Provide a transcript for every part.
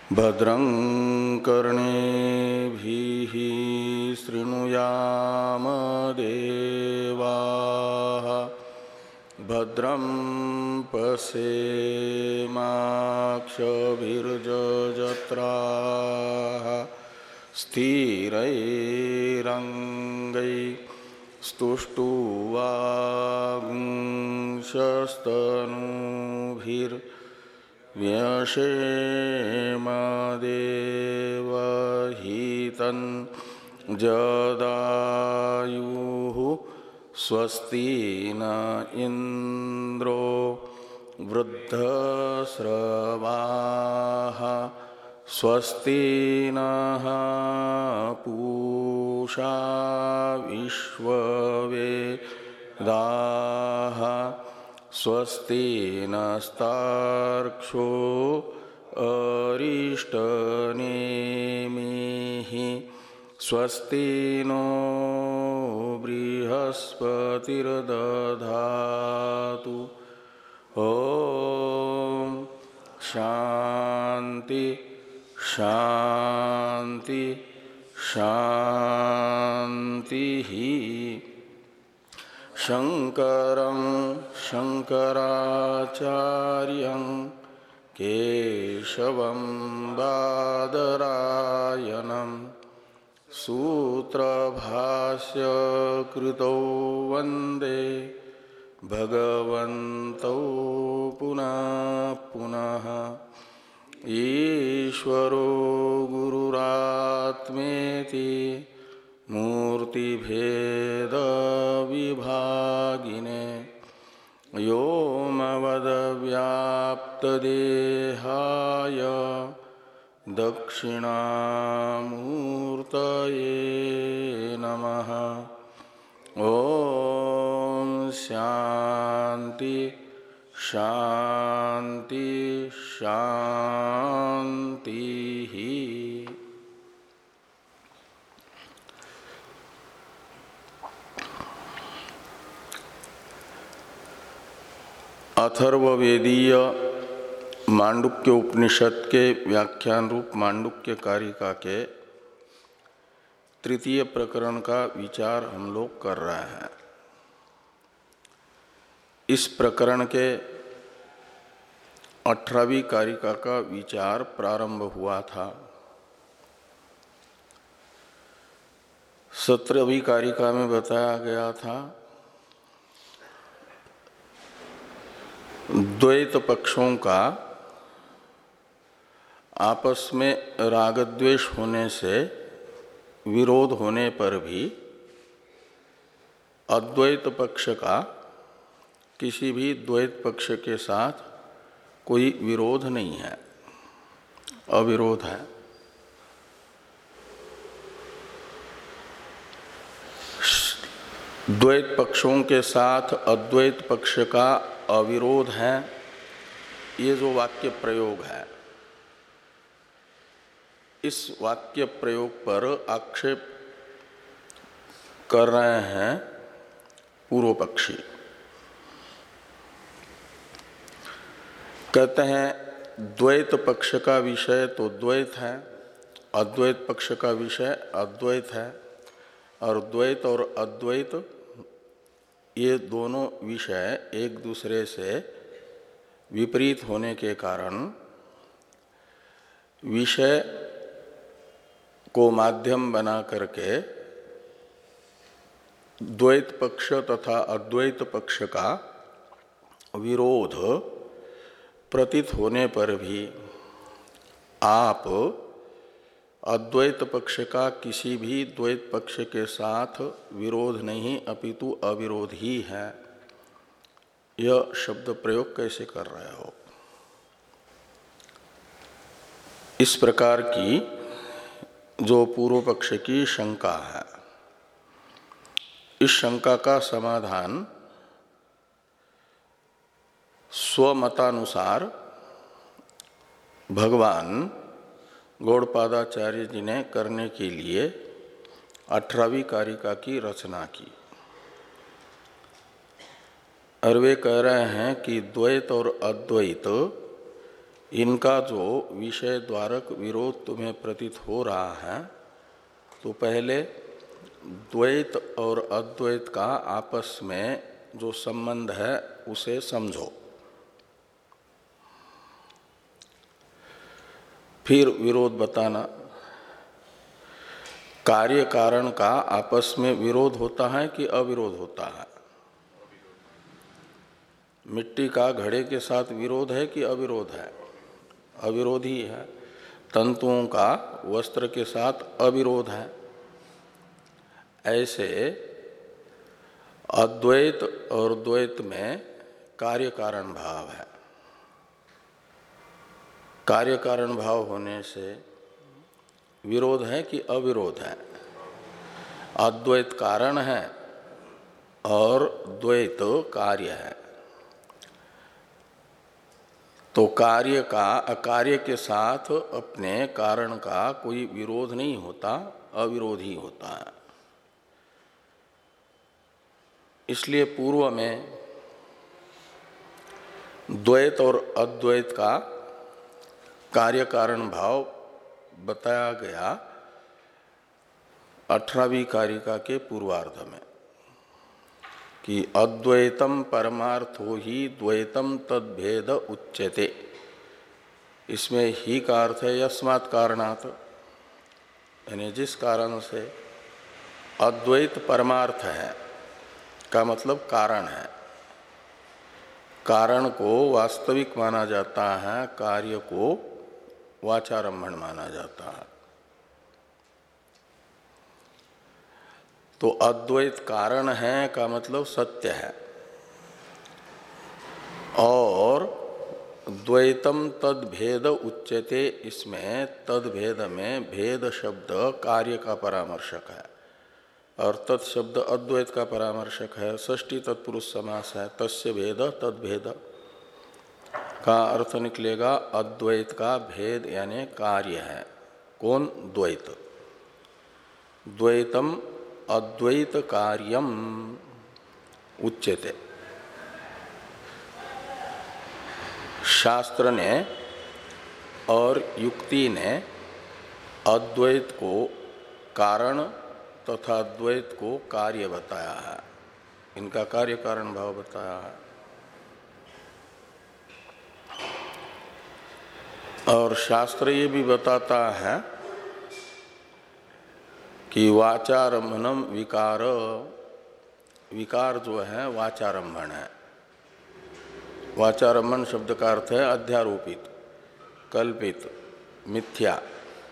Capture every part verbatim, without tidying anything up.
भद्रं कर्णेभिः शृणुयाम देवाः भद्रं पश्येमाक्षभिर्यजत्राः स्थिरैरङ्गैस्तुष्टुवागुंशस्तनूभिर्व्यशेम देवहितं जदायुः स्वस्ति न इंद्रो वृद्धश्रवाः स्वस्ति नः पूषा विश्ववेदाः स्वस्ति नस्तार्क्ष्यो अरिष्टनेमिः स्वस्ति नो बृहस्पतिर्दधातु। ओम शांति शांति शांति। शंकरं शंकराचार्यं केशवं बादरायणं सूत्रभाष्य कृतौ वंदे भगवन्तौ पुनः पुनः। ईश्वरो गुरुरात्मेति मूर्तिभेद विभागिने व्योमवद्व्याप्तदेहाय दक्षिणामूर्तये नमः। ओम शांति शांति शांति। अथर्ववेदीय मांडुक्य उपनिषद के व्याख्यान रूप मांडुक्य कारिका के तृतीय प्रकरण का विचार हम लोग कर रहे हैं। इस प्रकरण के अठारहवीं कारिका का विचार प्रारंभ हुआ था। सत्रहवीं कारिका में बताया गया था द्वैत पक्षों का आपस में रागद्वेष होने से विरोध होने पर भी अद्वैत पक्ष का किसी भी द्वैत पक्ष के साथ कोई विरोध नहीं है, अविरोध है। द्वैत पक्षों के साथ अद्वैत पक्ष का अविरोध है, ये जो वाक्य प्रयोग है, इस वाक्य प्रयोग पर आक्षेप कर रहे हैं पूर्व पक्षी। कहते हैं द्वैत पक्ष का विषय तो द्वैत है, अद्वैत पक्ष का विषय अद्वैत है, और द्वैत और अद्वैत ये दोनों विषय एक दूसरे से विपरीत होने के कारण विषय को माध्यम बना करके द्वैत पक्ष तथा अद्वैत पक्ष का विरोध प्रतीत होने पर भी आप अद्वैत पक्ष का किसी भी द्वैत पक्ष के साथ विरोध नहीं अपितु अविरोध ही है, यह शब्द प्रयोग कैसे कर रहे हो। इस प्रकार की जो पूर्व पक्ष की शंका है, इस शंका का समाधान स्वमतानुसार भगवान गौड़पादाचार्य जी ने करने के लिए अठारहवीं कारिका की रचना की। और वे कह रहे हैं कि द्वैत और अद्वैत इनका जो विषय द्वारक विरोध तुम्हें प्रतीत हो रहा है, तो पहले द्वैत और अद्वैत का आपस में जो संबंध है उसे समझो, फिर विरोध बताना। कार्य कारण का आपस में विरोध होता है कि अविरोध होता है? मिट्टी का घड़े के साथ विरोध है कि अविरोध है? अविरोध ही है। तंतुओं का वस्त्र के साथ अविरोध है। ऐसे अद्वैत और द्वैत में कार्य कारण भाव है। कार्य कारण भाव होने से विरोध है कि अविरोध है? अद्वैत कारण है और द्वैत कार्य है। तो कार्य का अकार्य के साथ अपने कारण का कोई विरोध नहीं होता, अविरोध ही होता है। इसलिए पूर्व में द्वैत और अद्वैत का कार्य कारण भाव बताया गया अठारहवीं कारिका के पूर्वार्ध में कि अद्वैतम परमार्थो ही द्वैतम तद्भेद उच्यते। इसमें ही का अर्थ है यस्मात् कारणात्, यानी जिस कारण से अद्वैत परमार्थ है का मतलब कारण है। कारण को वास्तविक माना जाता है, कार्य को वाचारंभण माना जाता है। तो अद्वैत कारण है का मतलब सत्य है, और द्वैतम तद्भेद उच्यते, इसमें तद्भेद में भेद शब्द कार्य का परामर्शक है और तत्शब्द अद्वैत का परामर्शक है। षष्ठी तत्पुरुष समास है। तस्य भेद तद्भेद का अर्थ निकलेगा अद्वैत का भेद यानी कार्य है। कौन? द्वैत। द्वैतम अद्वैत कार्यम उच्यते। शास्त्र ने और युक्ति ने अद्वैत को कारण तथा द्वैत को कार्य बताया है, इनका कार्य कारण भाव बताया है। और शास्त्र ये भी बताता है कि वाचारंभनम विकार, विकार जो है वाचारंभन है। वाचारंभन शब्द का अर्थ है अध्यारोपित, कल्पित, मिथ्या,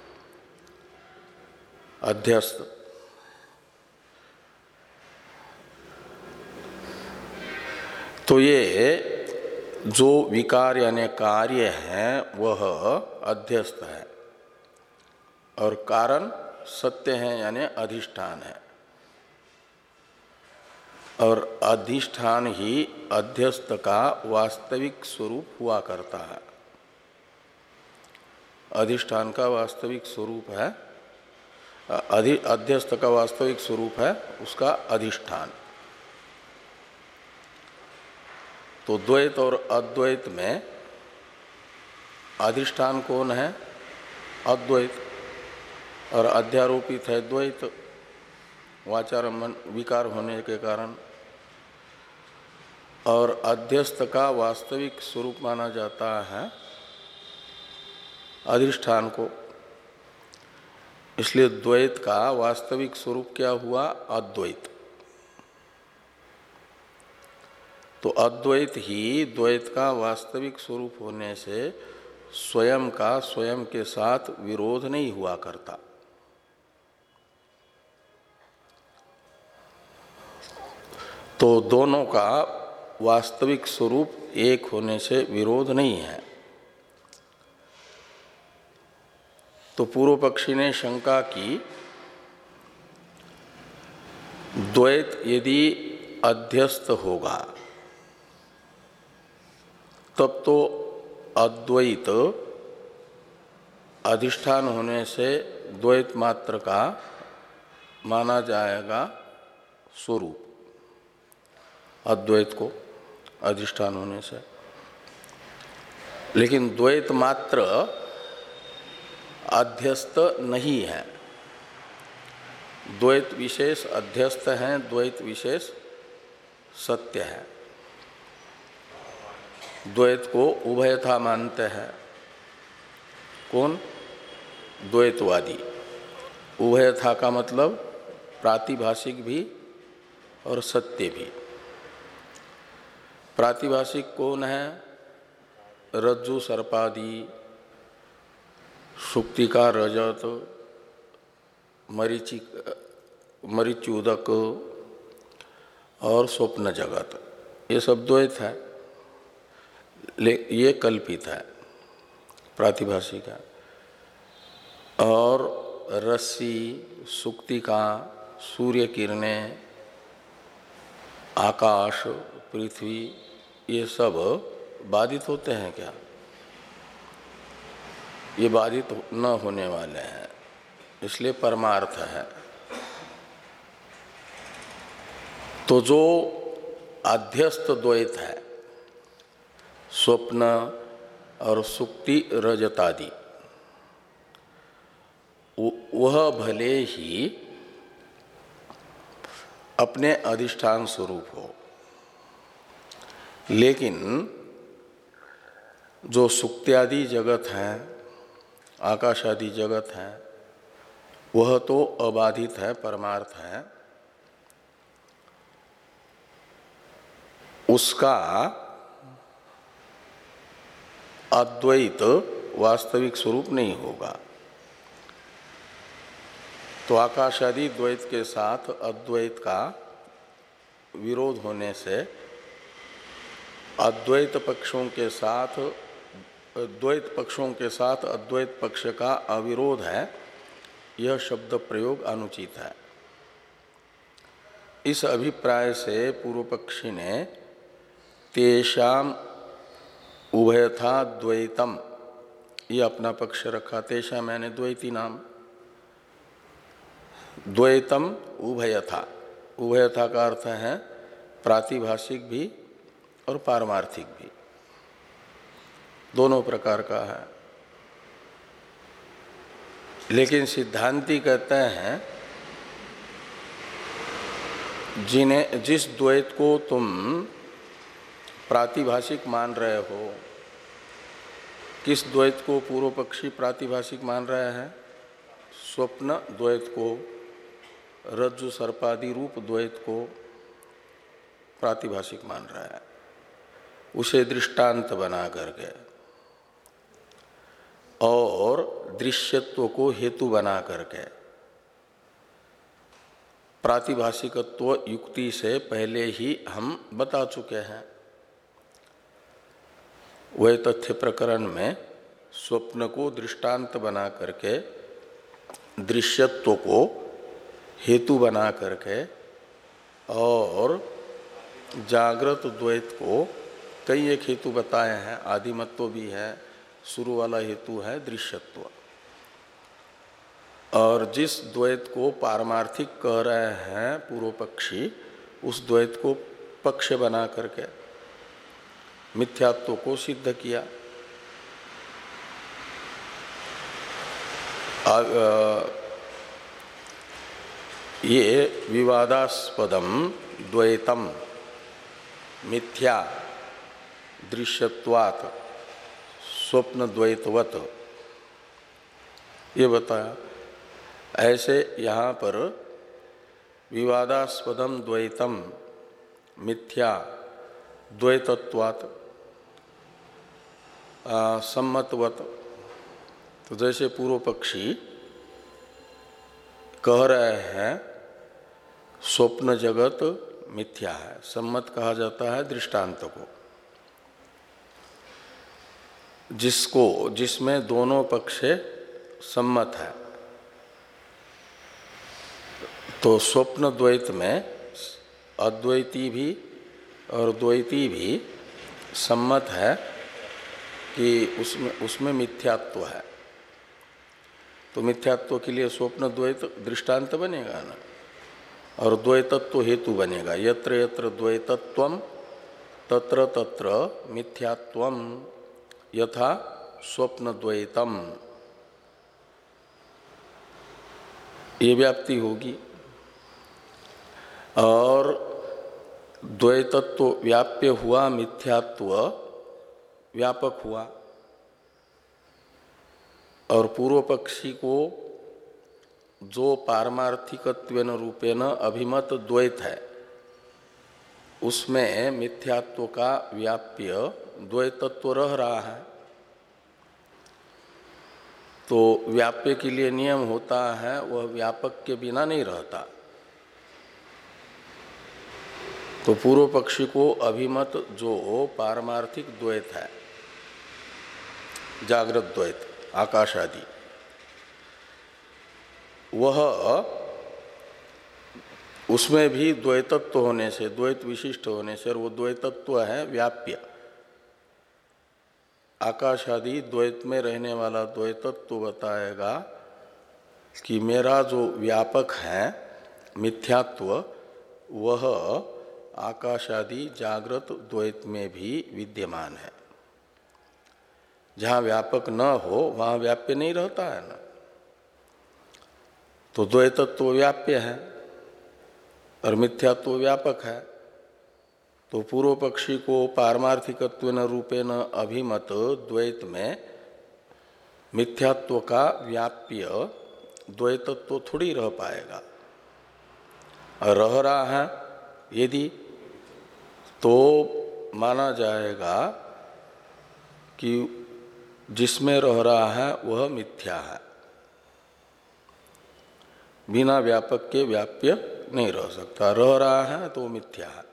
अध्यस्त। तो ये जो विकार यानी कार्य है वह अध्यस्त है और कारण सत्य है यानी अधिष्ठान है, और अधिष्ठान ही अध्यस्त का वास्तविक स्वरूप हुआ करता है। अधिष्ठान का वास्तविक स्वरूप है, अधि अध्यस्त का वास्तविक स्वरूप है उसका अधिष्ठान। तो द्वैत और अद्वैत में अधिष्ठान कौन है? अद्वैत, और अध्यारोपित है द्वैत, वाचारंभन विकार होने के कारण। और अध्यस्त का वास्तविक स्वरूप माना जाता है अधिष्ठान को। इसलिए द्वैत का वास्तविक स्वरूप क्या हुआ? अद्वैत। तो अद्वैत ही द्वैत का वास्तविक स्वरूप होने से स्वयं का स्वयं के साथ विरोध नहीं हुआ करता। तो दोनों का वास्तविक स्वरूप एक होने से विरोध नहीं है। तो पूर्व पक्षी ने शंका की, द्वैत यदि अध्यस्त होगा तब तो अद्वैत अधिष्ठान होने से द्वैत मात्र का माना जाएगा स्वरूप, अद्वैत को अधिष्ठान होने से। लेकिन द्वैत मात्र अध्यस्त नहीं है, द्वैत विशेष अध्यस्त हैं, द्वैत विशेष सत्य है। द्वैत को उभयथा मानते हैं कौन? द्वैतवादी। उभयथा का मतलब प्रातिभाषिक भी और सत्य भी। प्रातिभाषिक कौन है? रज्जु सर्पादि, सुक्तिका रजत, मरीचि मरीच्युदक और स्वप्न जगत, ये सब द्वैत है, ये कल्पित है, प्रातिभाषिक है। और रस्सी, सुक्तिका, सूर्य किरणें, आकाश, पृथ्वी, ये सब बाधित होते हैं क्या? ये बाधित न होने वाले हैं, इसलिए परमार्थ है। तो जो अध्यस्त द्वैत है, स्वप्न और सुक्ति रजतादि, वह भले ही अपने अधिष्ठान स्वरूप हो, लेकिन जो सुक्त्यादि जगत है, आकाशादि जगत है, वह तो अबाधित है, परमार्थ है। उसका अद्वैत वास्तविक स्वरूप नहीं होगा। तो आकाशादि द्वैत के साथ अद्वैत का विरोध होने से अद्वैत पक्षों के साथ द्वैत पक्षों के साथ अद्वैत पक्ष का अविरोध है, यह शब्द प्रयोग अनुचित है। इस अभिप्राय से पूर्व पक्षी ने तेषाम उभयथा द्वैतम, ये अपना पक्ष रखा। तेषाम मैंने द्वैती नाम, द्वैतम उभयथा, उभयथा का अर्थ है प्रातिभाषिक भी और पारमार्थिक भी, दोनों प्रकार का है। लेकिन सिद्धांती कहते हैं जिन्हें, जिस द्वैत को तुम प्रातिभाषिक मान रहे हो, किस द्वैत को पूर्व पक्षी प्रातिभाषिक मान रहे हैं? स्वप्न द्वैत को, रज्जु सर्पादि रूप द्वैत को प्रातिभाषिक मान रहा है, उसे दृष्टांत बना करके, और दृश्यत्व को हेतु बना करके। प्रातिभाषिकत्व युक्ति से पहले ही हम बता चुके हैं। वह तथ्य प्रकरण में स्वप्न को दृष्टांत बना करके, दृश्यत्व को हेतु बना करके, और जागृत द्वैत को कई एक हेतु बताए हैं। आदिमत्व भी है, शुरू वाला हेतु है दृश्यत्व। और जिस द्वैत को पारमार्थिक कह रहे हैं पूर्व पक्षी, उस द्वैत को पक्ष बना करके मिथ्यात्व को सिद्ध किया। आ, ये विवादास्पदम द्वैतम मिथ्या दृश्यत्वात् स्वप्न द्वैतवत, ये बताया। ऐसे यहाँ पर विवादास्पदम द्वैतम मिथ्या द्वैतत्वात् सम्मतवत, तो जैसे पूर्व पक्षी कह रहे हैं स्वप्न जगत मिथ्या है, सम्मत कहा जाता है दृष्टांत को, जिसको जिसमें दोनों पक्ष सम्मत है। तो स्वप्न द्वैत में अद्वैती भी और द्वैती भी सम्मत है कि उसमें उसमें मिथ्यात्व है। तो मिथ्यात्व के लिए स्वप्न द्वैत दृष्टांत बनेगा ना, और द्वैतत्व हेतु बनेगा। यत्र यत्र द्वैतत्वम तत्र तत्र मिथ्यात्वम, यथा स्वप्न द्वैतम, ये व्याप्ति होगी। और द्वैतत्व व्याप्य हुआ, मिथ्यात्व व्यापक हुआ। और पूर्व पक्षी को जो पारमार्थिकत्वेन रूपेण अभिमत द्वैत है, उसमें मिथ्यात्व का व्याप्य द्वैतत्व रह रहा है। तो व्याप्य के लिए नियम होता है, वह व्यापक के बिना नहीं रहता। तो पूर्व पक्षी को अभिमत जो पारमार्थिक द्वैत है, जागृत द्वैत, आकाश आदि, वह उसमें भी द्वैतत्व होने से, द्वैत विशिष्ट होने से, और वो द्वैतत्व है व्याप्य। आकाश आदि द्वैत में रहने वाला द्वैतत्व बताएगा कि मेरा जो व्यापक है मिथ्यात्व, वह आकाश आदि जागृत द्वैत में भी विद्यमान है। जहाँ व्यापक न हो वहाँ व्याप्य नहीं रहता है ना। तो द्वैतत्व व्याप्य है और मिथ्यात्व व्यापक है। तो पूर्व पक्षी को पारमार्थिकत्वेन रूपेण अभिमत द्वैत में मिथ्यात्व का व्याप्य द्वैतत्व थोड़ी रह पाएगा। और रह रहा है यदि, तो माना जाएगा कि जिसमें रह रहा है वह मिथ्या है, बिना व्यापक के व्याप्य नहीं रह सकता। रह रहा है तो मिथ्या है।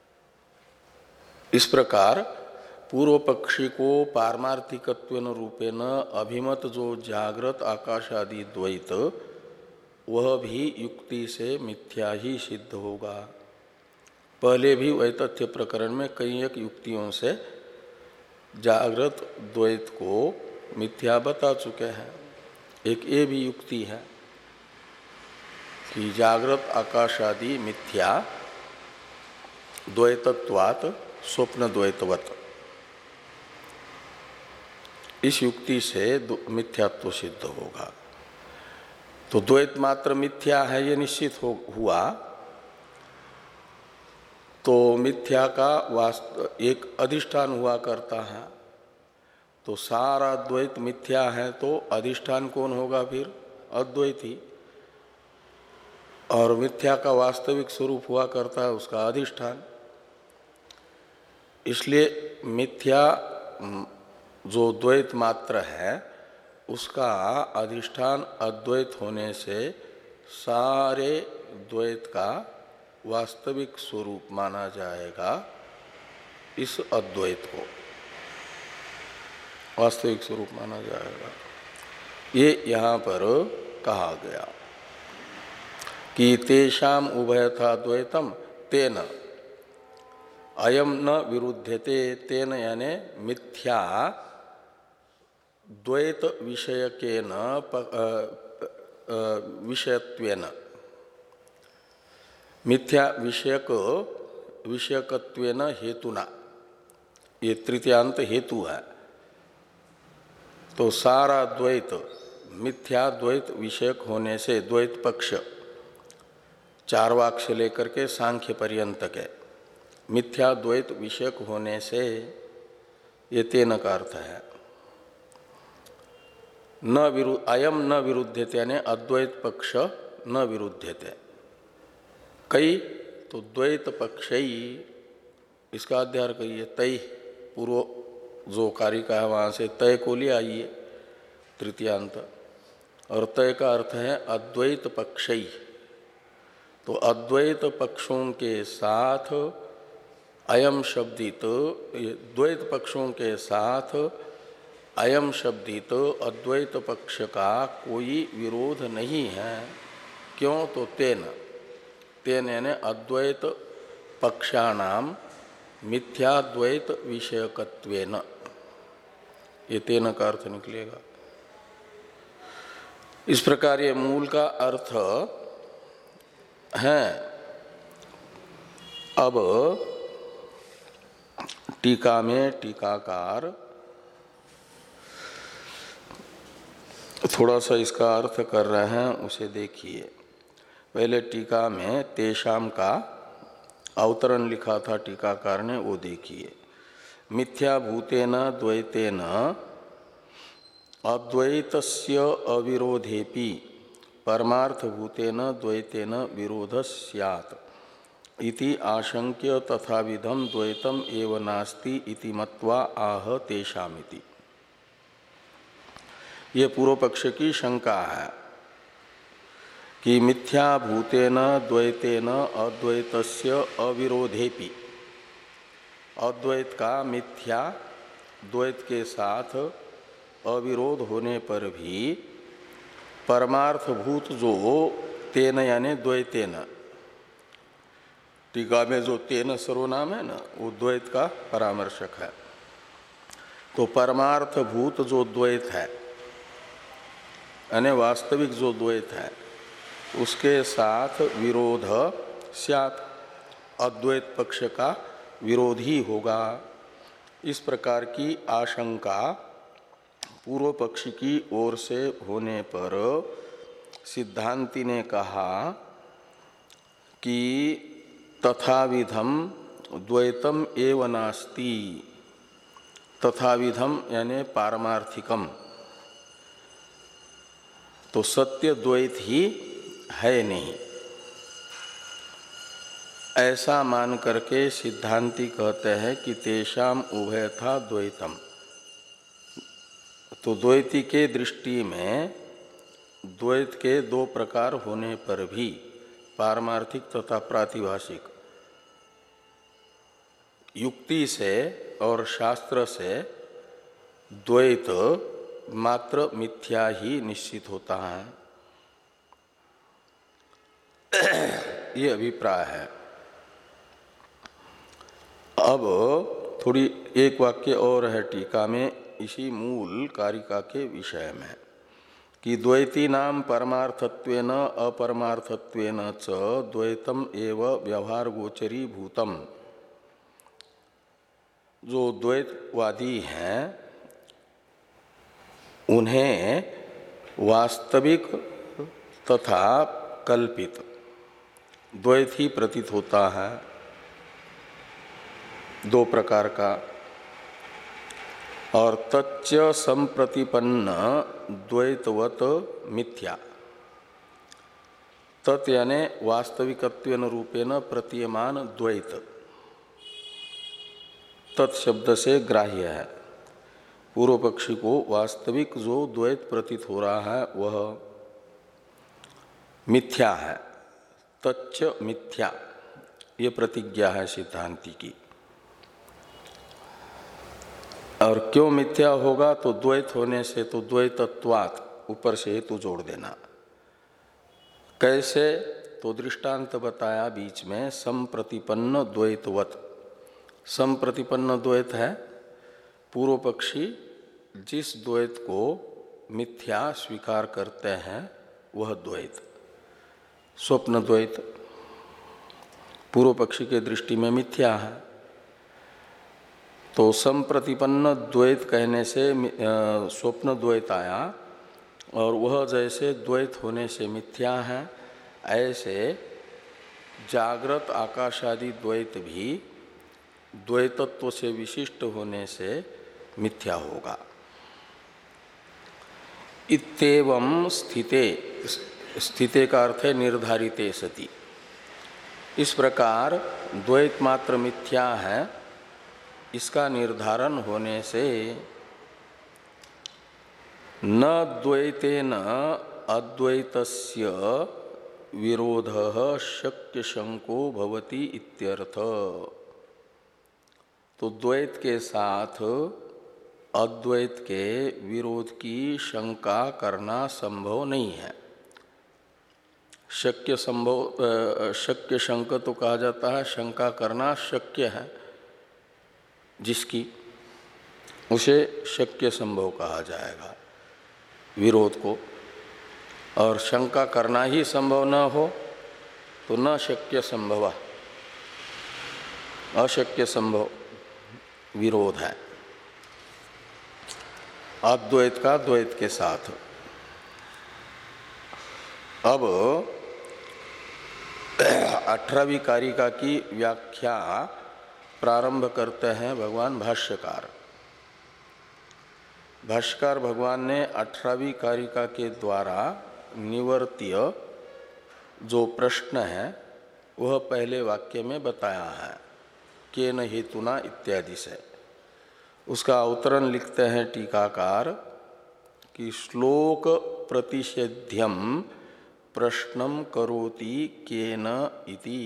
इस प्रकार पूर्व पक्षी को पारमार्थिकत्वेन रूपेण अभिमत जो जागृत आकाश आदि द्वैत, वह भी युक्ति से मिथ्या ही सिद्ध होगा। पहले भी वैतथ्य प्रकरण में कई एक युक्तियों से जागृत द्वैत को मिथ्या बता चुके हैं। एक ये भी युक्ति है कि जागृत आकाश आदि मिथ्या द्वैतत्वात् स्वप्न द्वैतवत, इस युक्ति से मिथ्यात्व सिद्ध होगा। तो द्वैत मात्र मिथ्या है ये निश्चित हो हुआ। तो मिथ्या का वास्तव एक अधिष्ठान हुआ करता है। तो सारा द्वैत मिथ्या है तो अधिष्ठान कौन होगा फिर? अद्वैत ही। और मिथ्या का वास्तविक स्वरूप हुआ करता है उसका अधिष्ठान। इसलिए मिथ्या जो द्वैत मात्र है उसका अधिष्ठान अद्वैत होने से सारे द्वैत का वास्तविक स्वरूप माना जाएगा। इस अद्वैत को वास्तविक स्वरूप माना जाएगा। ये यहाँ पर कहा गया कि तेषाम उभयथा द्वैतम तेन अयम न विरुध्यते। तेन यानी मिथ्या द्वैत विषयकेन विषयत्वेन, मिथ्या विषयक विषयकत्वेन हेतुना, ये तृतीयांत हेतु है। तो सारा द्वैत मिथ्या द्वैत विषयक होने से, द्वैत पक्ष चारवाक से लेकर के सांख्य पर्यंत के मिथ्या द्वैत विषयक होने से, ये तेन का अर्थ है। न विरु अयम न विरुद्धते यानी अद्वैत पक्ष न विरुद्धते। कई तो द्वैत पक्षई, इसका अध्यार करिए। तय पूर्व जो कारिका है वहाँ से तय को ले आइए तृतीयांत। और तय का अर्थ है अद्वैत पक्षई। तो अद्वैत पक्षों के साथ अयम शब्दित, द्वैत पक्षों के साथ अयम शब्दित अद्वैत पक्ष का कोई विरोध नहीं है। क्यों? तो तेन तेन यानी अद्वैत पक्षाणाम मिथ्याद्वैत विषयकत्वेन, ये तेन का अर्थ निकलेगा। इस प्रकार ये मूल का अर्थ है। अब टीका में टीकाकार थोड़ा सा इसका अर्थ कर रहे हैं, उसे देखिए। पहले टीका में तेषाम का अवतरण लिखा था टीकाकार ने, वो देखिए। मिथ्याभूतेन द्वैतेन अद्वैतस्य अविरोधेपि परमार्थभूतेन द्वैतेन विरोध स्यात् इति आशंक्य तथाविधम द्वैतम एव नास्ति इति मत्वा आह तेषामिति। ये पूर्व पक्ष की शंका है कि मिथ्याभूतेन द्वैतेन अद्वैतस्य अविरोधेपि, अद्वैत का मिथ्या द्वैत के साथ अविरोध होने पर भी परमार्थभूत जो तेन यानी द्वैतेन, टीका में जो तेन सर्वनाम है ना, वो द्वैत का परामर्शक है। तो परमार्थभूत जो द्वैत है यानी वास्तविक जो द्वैत है, उसके साथ विरोध स्यात्, अद्वैत पक्ष का विरोधी होगा। इस प्रकार की आशंका पूर्व पक्ष की ओर से होने पर सिद्धांति ने कहा कि तथाविधम द्वैतम एव नास्ति। तथाविधम यानी पारमार्थिकम, तो सत्य द्वैत ही है नहीं, ऐसा मान करके सिद्धांति कहते हैं कि तेषाम उभयथा द्वैतम। तो द्वैती के दृष्टि में द्वैत के दो प्रकार होने पर भी पारमार्थिक तथा प्रातिभाषिक, युक्ति से और शास्त्र से द्वैत मात्र मिथ्या ही निश्चित होता है, ये अभिप्राय है। अब थोड़ी एक वाक्य और है टीका में इसी मूल कारिका के विषय में कि द्वैती नाम परमार्थत्वेन अपरमार्थत्वेन च द्वैतम एव व्यवहार गोचरी भूतम। जो द्वैतवादी हैं उन्हें वास्तविक तथा कल्पित द्वैत ही प्रतीत होता है, दो प्रकार का। और तच्च संप्रतिपन्न द्वैतवत मिथ्या, तत् यानी वास्तविकत्वेन रूपेण प्रतीयमान द्वैत, तत्शब्द से ग्राह्य है। पूर्व पक्षी को वास्तविक जो द्वैत प्रतीत हो रहा है वह मिथ्या है, तच्च मिथ्या, ये प्रतिज्ञा है सिद्धांति की। और क्यों मिथ्या होगा? तो द्वैत होने से, तो द्वैतत्वात् ऊपर से हेतु जोड़ देना। कैसे? तो दृष्टांत बताया बीच में, संप्रतिपन्न द्वैतवत। संप्रतिपन्न द्वैत है पूर्व पक्षी जिस द्वैत को मिथ्या स्वीकार करते हैं वह द्वैत, स्वप्न द्वैत पूर्व पक्षी के दृष्टि में मिथ्या है। तो संप्रतिपन्न द्वैत कहने से स्वप्न द्वैत आया, और वह जैसे द्वैत होने से मिथ्या है, ऐसे जागृत आकाशादि द्वैत भी द्वैतत्व से विशिष्ट होने से मिथ्या होगा। इत्येवं स्थिते, स्थिते का अर्थ है निर्धारिते सति। इस प्रकार द्वैत मात्र मिथ्या है, इसका निर्धारण होने से न द्वैतेन अद्वैतस्य विरोधः शक्य शंको भवति इत्यर्थ। तो द्वैत के साथ अद्वैत के विरोध की शंका करना संभव नहीं है। शक्य संभव, शक्य शंका तो कहा जाता है, शंका करना शक्य है जिसकी, उसे शक्य संभव कहा जाएगा विरोध को। और शंका करना ही संभव न हो तो न शक्य संभव, अशक्य संभव विरोध है अद्वैत का द्वैत के साथ। अब अठारहवीं कारिका की व्याख्या प्रारंभ करते हैं भगवान भाष्यकार। भाष्यकार भगवान ने अठारहवीं कारिका के द्वारा निवर्तीय जो प्रश्न है वह पहले वाक्य में बताया है, केन हेतुना इत्यादि से। उसका अवतरण लिखते हैं टीकाकार कि श्लोक प्रतिषेध्यम प्रश्नम करोति केन इति।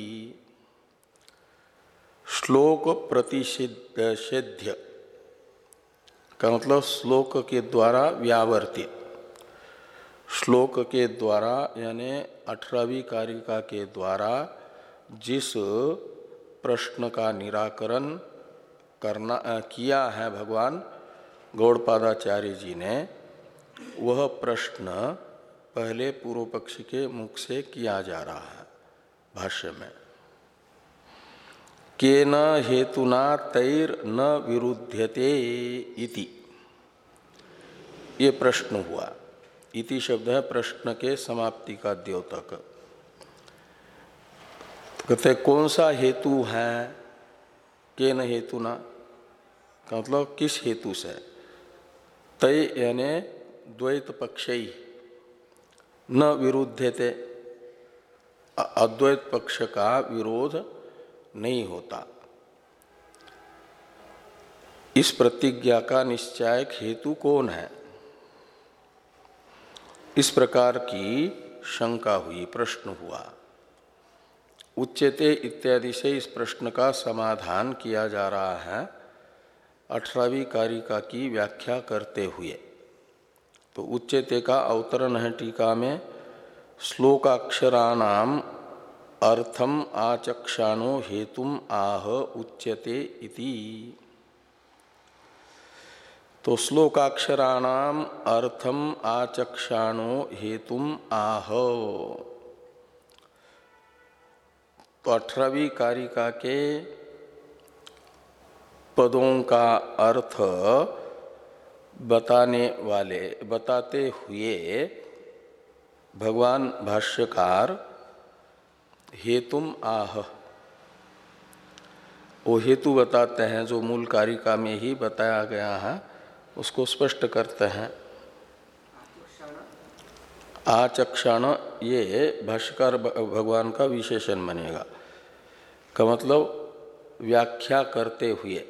श्लोक प्रतिषेध्य का मतलब श्लोक के द्वारा व्यावर्तित, श्लोक के द्वारा यानी अठारहवीं कारिका के द्वारा जिस प्रश्न का निराकरण करना किया है भगवान गौड़पादाचार्य जी ने, वह प्रश्न पहले पूर्व पक्षी के मुख से किया जा रहा है भाष्य में। केन हेतुना तैर न विरुध्यते इति, ये प्रश्न हुआ। इति शब्द है प्रश्न के समाप्ति का द्योतक। कहते कौन सा हेतु है, केन हेतुना का मतलब किस हेतु से, तय यानी द्वैत पक्षई, न विरुद्धते अद्वैत पक्ष का विरोध नहीं होता। इस प्रतिज्ञा का निश्चायक हेतु कौन है, इस प्रकार की शंका हुई, प्रश्न हुआ। उच्यते इत्यादि से इस प्रश्न का समाधान किया जा रहा है अठारहवीं कारिका की व्याख्या करते हुए। तो उच्यते का अवतरण है टीका में, श्लोकाक्षराणाम अर्थम आचक्षाणो हेतुम आह उच्यते इति। तो श्लोकाक्षराणाम अर्थम आचक्षाणो हेतुम आह, तो अठारहवीं कारिका के पदों का अर्थ बताने वाले बताते हुए भगवान भाष्यकार हेतुम आह, वो हेतु बताते हैं जो मूल कारिका में ही बताया गया है, उसको स्पष्ट करते हैं। आचक्षण ये भाष्यकार भगवान का विशेषण बनेगा, का मतलब व्याख्या करते हुए।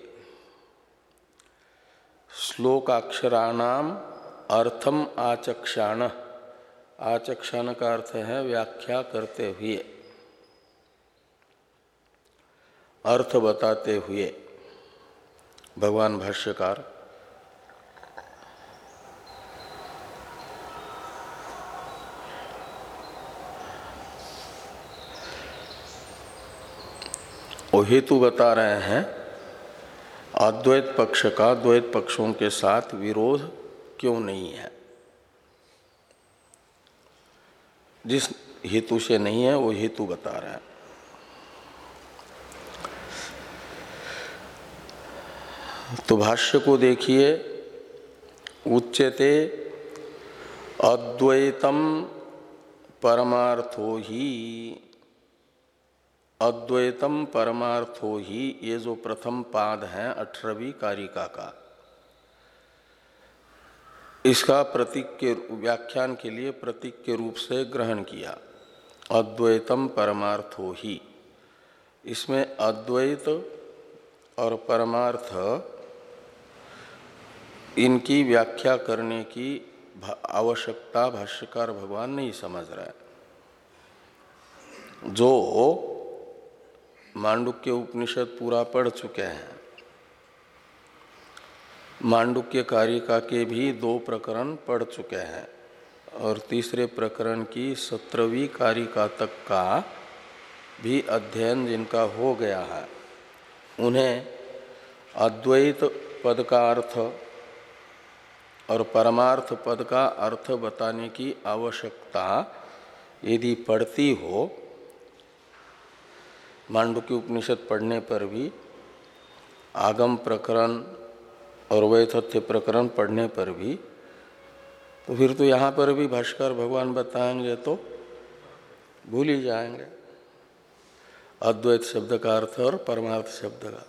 श्लोकाक्षराणाम अर्थम आचक्षाण, आचक्षाण का अर्थ है व्याख्या करते हुए, अर्थ बताते हुए भगवान भाष्यकार। वो हेतु बता रहे हैं अद्वैत पक्ष का द्वैत पक्षों के साथ विरोध क्यों नहीं है। जिस हेतु से नहीं है वो हेतु बता रहे हैं। तो भाष्य को देखिए, उच्यते अद्वैतम परमार्थो ही, अद्वैतम परमार्थो ही, ये जो प्रथम पाद है अठारहवीं कारिका का, इसका प्रतीक के व्याख्यान के लिए प्रतीक के रूप से ग्रहण किया। अद्वैतम परमार्थो ही, इसमें अद्वैत और परमार्थ इनकी व्याख्या करने की आवश्यकता भाष्यकार भगवान नहीं समझ रहे। जो मांडुक्य उपनिषद पूरा पढ़ चुके हैं, मांडुक्य कारिका के भी दो प्रकरण पढ़ चुके हैं और तीसरे प्रकरण की सत्रहवीं कारिका तक का भी अध्ययन जिनका हो गया है, उन्हें अद्वैत पद का अर्थ और परमार्थ पद का अर्थ बताने की आवश्यकता यदि पड़ती हो, मांडुक्य उपनिषद पढ़ने पर भी, आगम प्रकरण और वैतथ्य प्रकरण पढ़ने पर भी, तो फिर तो यहाँ पर भी भाष्यकार भगवान बताएंगे तो भूल ही जाएंगे अद्वैत शब्द का अर्थ और परमार्थ शब्द का,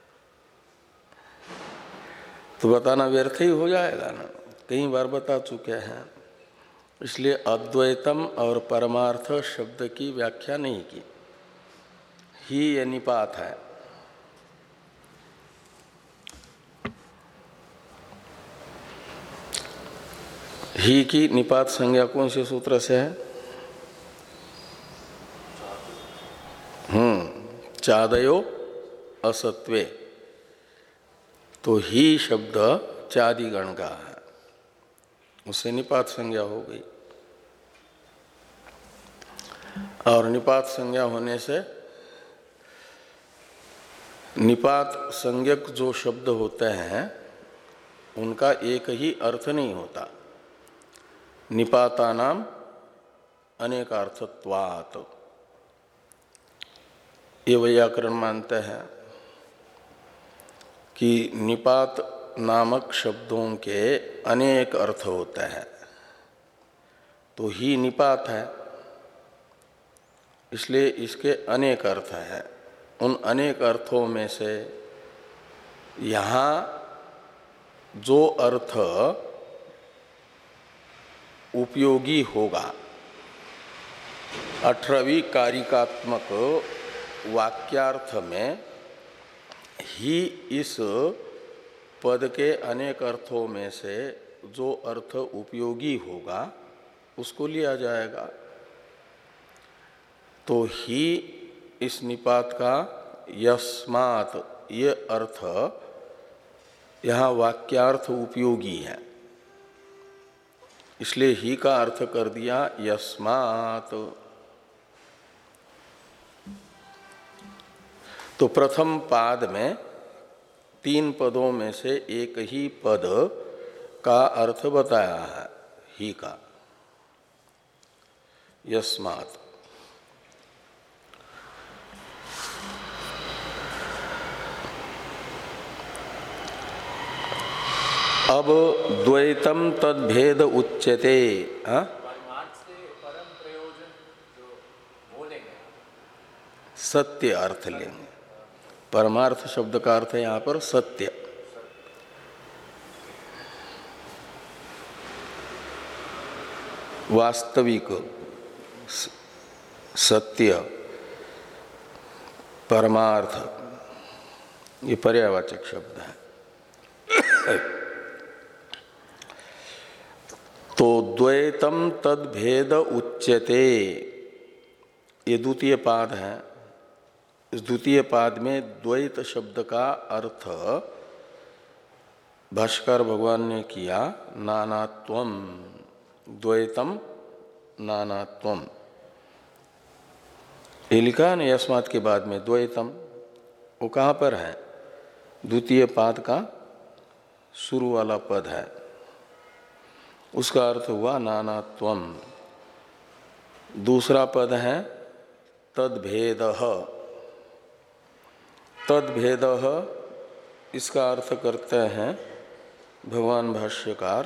तो बताना व्यर्थ ही हो जाएगा ना, कई बार बता चुके हैं। इसलिए अद्वैतम और परमार्थ शब्द की व्याख्या नहीं की, ही ये निपात है। ही की निपात संज्ञा कौन से सूत्र से है? हम्म चादयो असत्वे, तो ही शब्द चादिगण का है, उससे निपात संज्ञा हो गई। और निपात संज्ञा होने से निपात संज्ञक जो शब्द होते हैं उनका एक ही अर्थ नहीं होता। निपातानाम अनेकार्थत्वात्, ये वैयाकरण मानते हैं कि निपात नामक शब्दों के अनेक अर्थ होते हैं, तो ही निपात है, इसलिए इसके अनेक अर्थ हैं। उन अनेक अर्थों में से यहाँ जो अर्थ उपयोगी होगा, अठारहवीं कारिकात्मक वाक्यार्थ में ही इस पद के अनेक अर्थों में से जो अर्थ उपयोगी होगा उसको लिया जाएगा। तो ही इस निपात का यस्मात् ये अर्थ यहाँ वाक्यार्थ उपयोगी है, इसलिए ही का अर्थ कर दिया यस्मात्। तो प्रथम पाद में तीन पदों में से एक ही पद का अर्थ बताया है ही का, यस्मात्। अब द्वैतम तद्भेद उच्यते, हाँ? सत्य अर्थ लेंगे। परमार्थ शब्द का अर्थ है यहाँ पर सत्य। वास्तविक, सत्य, परमार्थ, ये पर्यायवाचक शब्द है। तो द्वैतम तद्भेद उच्यते, ये द्वितीय पाद है। इस द्वितीय पाद में द्वैत शब्द का अर्थ भाष्कर भगवान ने किया नानात्वम, द्वैतम नानात्वम, ये लिखा न यस्मात् के बाद में द्वैतम, वो कहाँ पर है? द्वितीय पाद का शुरू वाला पद है, उसका अर्थ हुआ नानात्वम। दूसरा पद है तद्भेदः, तद्भेदः इसका अर्थ करते हैं भगवान भाष्यकार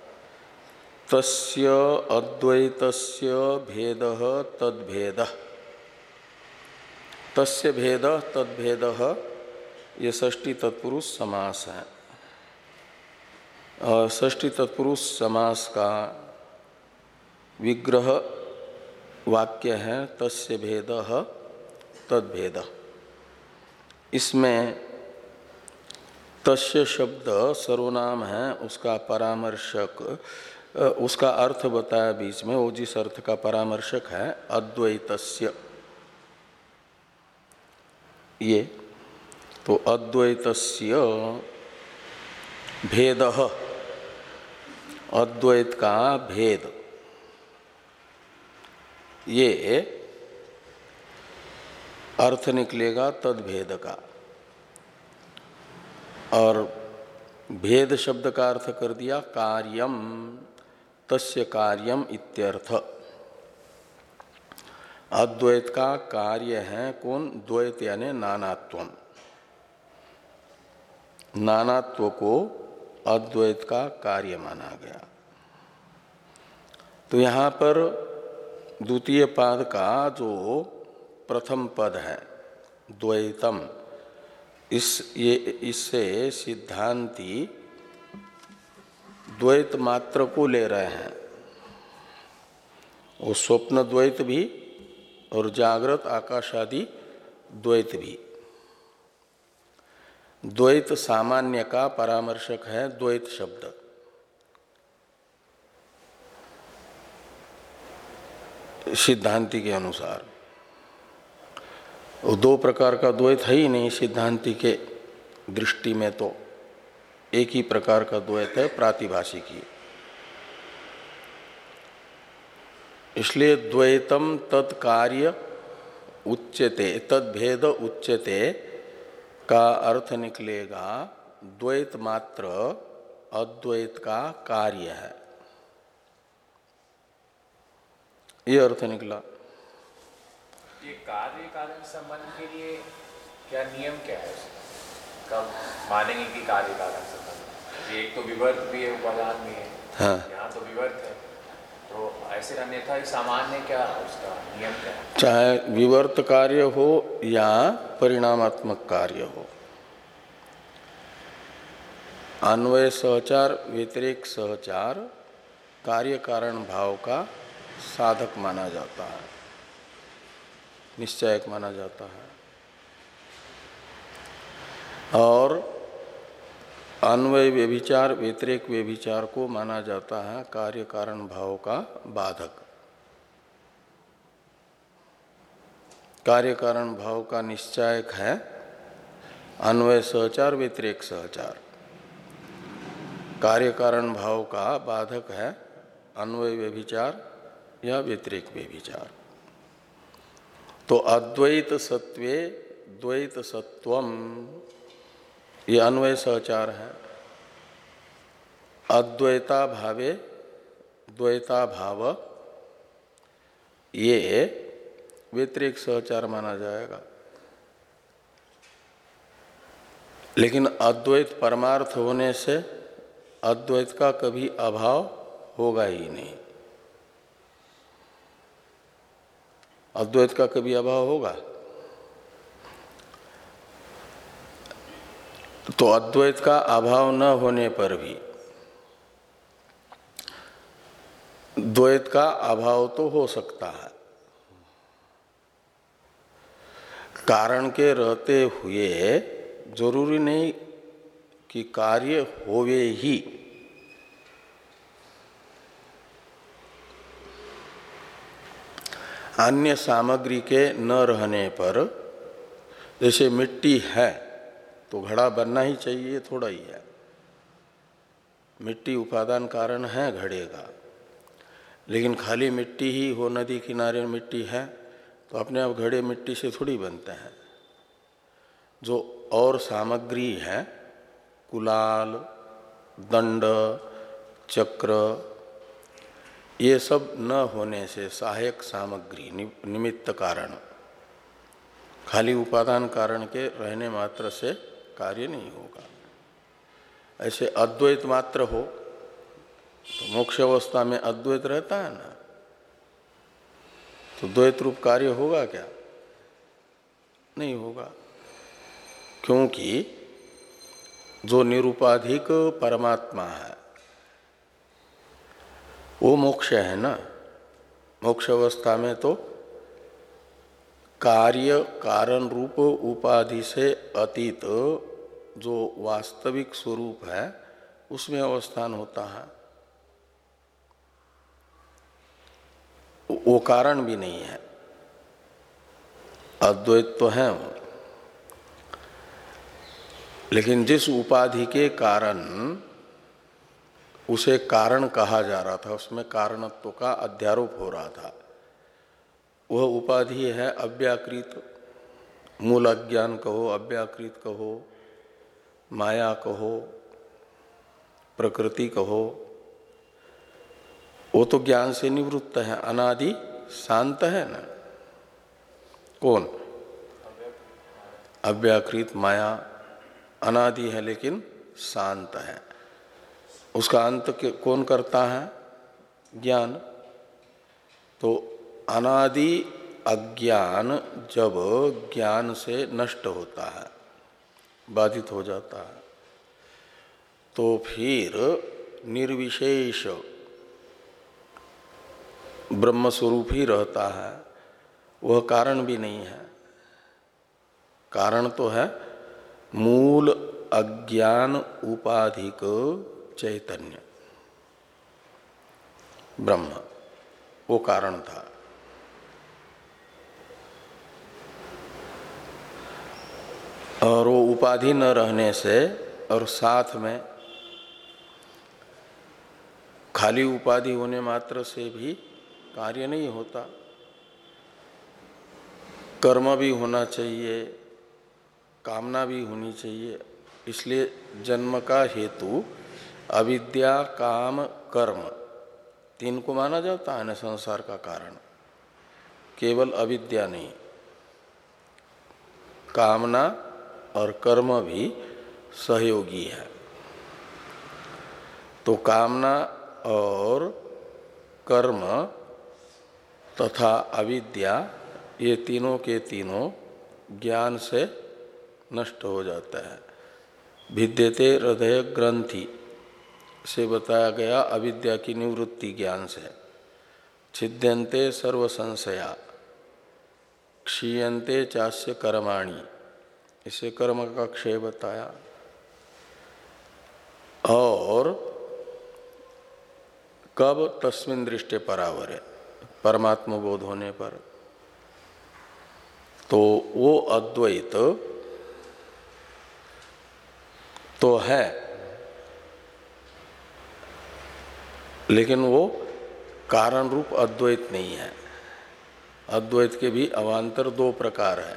तस्य अद्वैतस्य भेदः तद्भेदः, तस्य भेदः तद्भेदः, ये षष्ठी तत्पुरुष समास है। और षष्ठी तत्पुरुष समास का विग्रह वाक्य है तस्य भेदः तद्भेदः। इसमें तस्य शब्द सर्वनाम है, उसका परामर्शक, उसका अर्थ बताया बीच में, वो जिस अर्थ का परामर्शक है अद्वैतस्य, ये तो अद्वैतस्य भेदः, अद्वैत का भेद, ये अर्थ निकलेगा तद्भेद का। और भेद शब्द का अर्थ कर दिया कार्यम, तस्य कार्यम इत्यर्थ। अद्वैत का कार्य है कौन? द्वैत यानी नानात्वम। नानात्व को अद्वैत का कार्य माना गया। तो यहाँ पर द्वितीय पाद का जो प्रथम पद है द्वैतम, इस ये इससे सिद्धांती द्वैत मात्र को ले रहे हैं। वो स्वप्न द्वैत भी और जागृत आकाश आदि द्वैत भी। द्वैत सामान्य का परामर्शक है द्वैत शब्द। सिद्धांति के अनुसार दो प्रकार का द्वैत है ही नहीं सिद्धांति के दृष्टि में, तो एक ही प्रकार का द्वैत है प्रातिभाषिकी। इसलिए द्वैतम तत्कार्य उच्यते, तद्भेद उच्यते का अर्थ निकलेगा द्वैत मात्र अद्वैत का कार्य है, ये अर्थ निकला। ये कार्य कारण संबंध के लिए क्या नियम क्या है, कब मानेंगे कि कार्य कारण संबंध? एक तो विवर्त भी है, उपादान भी है। हाँ। यहाँ तो विवर्त है, तो ऐसे अन्यथा सामान्य क्या उसका नियम क्या है? चाहे विवर्त कार्य हो या परिणामात्मक कार्य हो, अन्वय सहचार व्यतिरेक सहचार कार्य कारण भाव का साधक माना जाता है, निश्चयक माना जाता है। और अन्वय व्यभिचार व्यतिरेक व्यभिचार को माना जाता है कार्य कारण भाव का बाधक। कार्य कारण भाव का निश्चयक है अन्वय सहचार व्यतिरेक सहचार, कार्य कारण भाव का बाधक है अन्वय व्यभिचार या व्यतिरेक व्यभिचार। तो अद्वैत सत्वे द्वैत सत्वम, ये अन्वय सहचार है। अद्वैता भावे द्वैता भाव, ये व्यतिरेक सहचार माना जाएगा। लेकिन अद्वैत परमार्थ होने से अद्वैत का कभी अभाव होगा ही नहीं। अद्वैत का कभी अभाव होगा? तो अद्वैत का अभाव न होने पर भी द्वैत का अभाव तो हो सकता है। कारण के रहते हुए जरूरी नहीं कि कार्य होवे ही। अन्य सामग्री के न रहने पर, जैसे मिट्टी है तो घड़ा बनना ही चाहिए, थोड़ा ही है। मिट्टी उपादान कारण है घड़े का, लेकिन खाली मिट्टी ही हो, नदी किनारे मिट्टी है तो अपने आप घड़े मिट्टी से थोड़ी बनते हैं। जो और सामग्री है, कुलाल, दंड, चक्र, ये सब न होने से सहायक सामग्री निमित्त कारण, खाली उपादान कारण के रहने मात्र से कार्य नहीं होगा। ऐसे अद्वैत मात्र हो तो मोक्ष अवस्था में अद्वैत रहता है ना, तो द्वैत रूप कार्य होगा क्या? नहीं होगा, क्योंकि जो निरुपाधिक परमात्मा है वो मोक्ष है ना। मोक्ष अवस्था में तो कार्य कारण रूप उपाधि से अतीत जो वास्तविक स्वरूप है उसमें अवस्थान होता है, वो कारण भी नहीं है। अद्वैत तो है वो, लेकिन जिस उपाधि के कारण उसे कारण कहा जा रहा था, उसमें कारणत्व का अध्यारोप हो रहा था, वह उपाधि है अव्याकृत। मूल अज्ञान कहो, अव्याकृत कहो, माया कहो, प्रकृति कहो, वो तो ज्ञान से निवृत्त है, अनादि शांत है ना। कौन? अव्याकृत माया अनादि है लेकिन शांत है। उसका अंत कौन करता है? ज्ञान। तो अनादि अज्ञान जब ज्ञान से नष्ट होता है, बाधित हो जाता है, तो फिर निर्विशेष ब्रह्म स्वरूप ही रहता है, वह कारण भी नहीं है। कारण तो है मूल अज्ञान उपाधिक चैतन्य ब्रह्म, वो कारण था। और वो उपाधि न रहने से और साथ में खाली उपाधि होने मात्र से भी कार्य नहीं होता, कर्म भी होना चाहिए, कामना भी होनी चाहिए। इसलिए जन्म का हेतु अविद्या, काम, कर्म तीन को माना जाता है ना संसार का कारण। केवल अविद्या नहीं, कामना और कर्म भी सहयोगी है। तो कामना और कर्म तथा अविद्या ये तीनों के तीनों ज्ञान से नष्ट हो जाता है। भिद्यते हृदय ग्रंथि से बताया गया अविद्या की निवृत्ति ज्ञान से। छिद्यन्ते सर्व संशया क्षीयन्ते चास्य कर्माणि, इसे कर्म का क्षय बताया। और कब तस्मिन् दृष्टि परावरे, परमात्मा बोध होने पर, तो वो अद्वैत तो है, लेकिन वो कारण रूप अद्वैत नहीं है। अद्वैत के भी अवान्तर दो प्रकार है,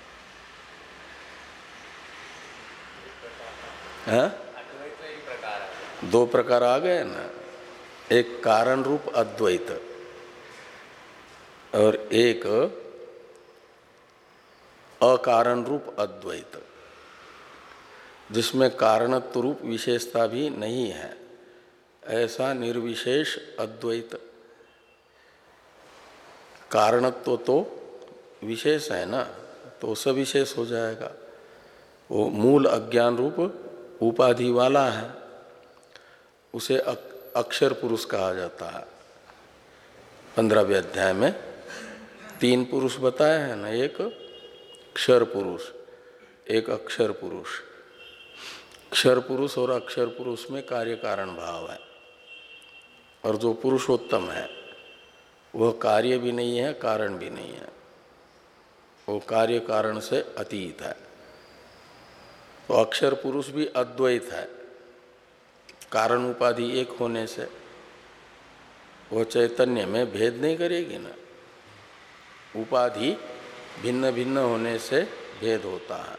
है? दो प्रकार आ गए ना, एक कारण रूप अद्वैत और एक अकारण रूप अद्वैत, जिसमें कारणत्व रूप विशेषता भी नहीं है, ऐसा निर्विशेष अद्वैत। कारणत्व तो विशेष है ना, तो सविशेष हो जाएगा। वो मूल अज्ञान रूप उपाधि वाला है, उसे अक्षर पुरुष कहा जाता है। पंद्रहवें अध्याय में तीन पुरुष बताए हैं ना, एक क्षर पुरुष, एक अक्षर पुरुष। क्षर पुरुष और अक्षर पुरुष में कार्य कारण भाव है, और जो पुरुषोत्तम है वह कार्य भी नहीं है, कारण भी नहीं है, वो कार्य कारण से अतीत है। तो अक्षर पुरुष भी अद्वैत है, कारण उपाधि एक होने से वह चैतन्य में भेद नहीं करेगी ना। उपाधि भिन्न भिन्न होने से भेद होता है,